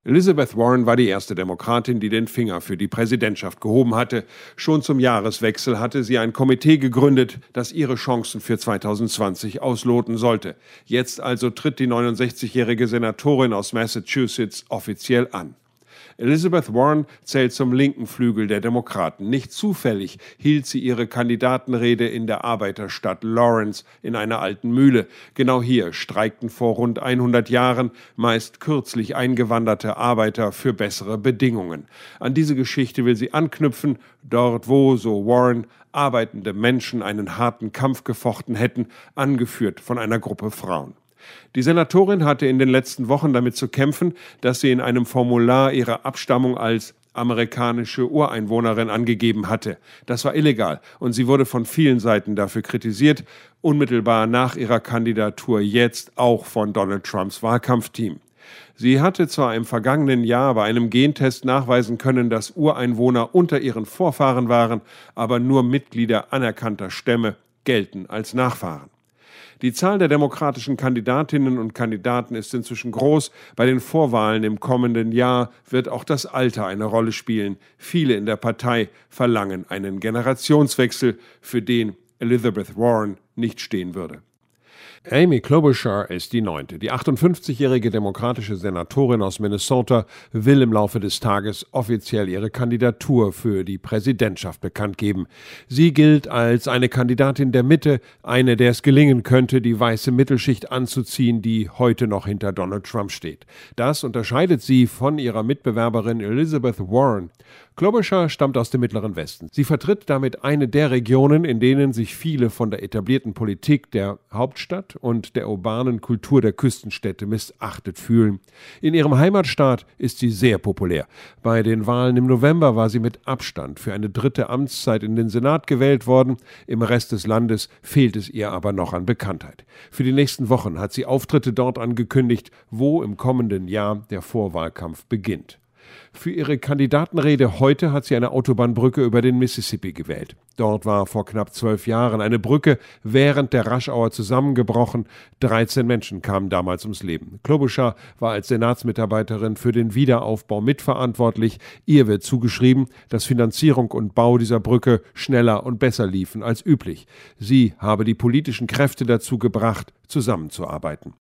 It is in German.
Elizabeth Warren war die erste Demokratin, die den Finger für die Präsidentschaft gehoben hatte. Schon zum Jahreswechsel hatte sie ein Komitee gegründet, das ihre Chancen für 2020 ausloten sollte. Jetzt also tritt die 69-jährige Senatorin aus Massachusetts offiziell an. Elizabeth Warren zählt zum linken Flügel der Demokraten. Nicht zufällig hielt sie ihre Kandidatenrede in der Arbeiterstadt Lawrence in einer alten Mühle. Genau hier streikten vor rund 100 Jahren meist kürzlich eingewanderte Arbeiter für bessere Bedingungen. An diese Geschichte will sie anknüpfen, dort wo, so Warren, arbeitende Menschen einen harten Kampf gefochten hätten, angeführt von einer Gruppe Frauen. Die Senatorin hatte in den letzten Wochen damit zu kämpfen, dass sie in einem Formular ihre Abstammung als amerikanische Ureinwohnerin angegeben hatte. Das war illegal und sie wurde von vielen Seiten dafür kritisiert, unmittelbar nach ihrer Kandidatur jetzt auch von Donald Trumps Wahlkampfteam. Sie hatte zwar im vergangenen Jahr bei einem Gentest nachweisen können, dass Ureinwohner unter ihren Vorfahren waren, aber nur Mitglieder anerkannter Stämme gelten als Nachfahren. Die Zahl der demokratischen Kandidatinnen und Kandidaten ist inzwischen groß. Bei den Vorwahlen im kommenden Jahr wird auch das Alter eine Rolle spielen. Viele in der Partei verlangen einen Generationswechsel, für den Elizabeth Warren nicht stehen würde. Amy Klobuchar ist die 9. Die 58-jährige demokratische Senatorin aus Minnesota will im Laufe des Tages offiziell ihre Kandidatur für die Präsidentschaft bekannt geben. Sie gilt als eine Kandidatin der Mitte, eine, der es gelingen könnte, die weiße Mittelschicht anzuziehen, die heute noch hinter Donald Trump steht. Das unterscheidet sie von ihrer Mitbewerberin Elizabeth Warren. Klobuchar stammt aus dem Mittleren Westen. Sie vertritt damit eine der Regionen, in denen sich viele von der etablierten Politik der Hauptstadt und der urbanen Kultur der Küstenstädte missachtet fühlen. In ihrem Heimatstaat ist sie sehr populär. Bei den Wahlen im November war sie mit Abstand für eine 3. Amtszeit in den Senat gewählt worden. Im Rest des Landes fehlt es ihr aber noch an Bekanntheit. Für die nächsten Wochen hat sie Auftritte dort angekündigt, wo im kommenden Jahr der Vorwahlkampf beginnt. Für ihre Kandidatenrede heute hat sie eine Autobahnbrücke über den Mississippi gewählt. Dort war vor knapp 12 Jahren eine Brücke während der Rush-Hour zusammengebrochen. 13 Menschen kamen damals ums Leben. Klobuchar war als Senatsmitarbeiterin für den Wiederaufbau mitverantwortlich. Ihr wird zugeschrieben, dass Finanzierung und Bau dieser Brücke schneller und besser liefen als üblich. Sie habe die politischen Kräfte dazu gebracht, zusammenzuarbeiten.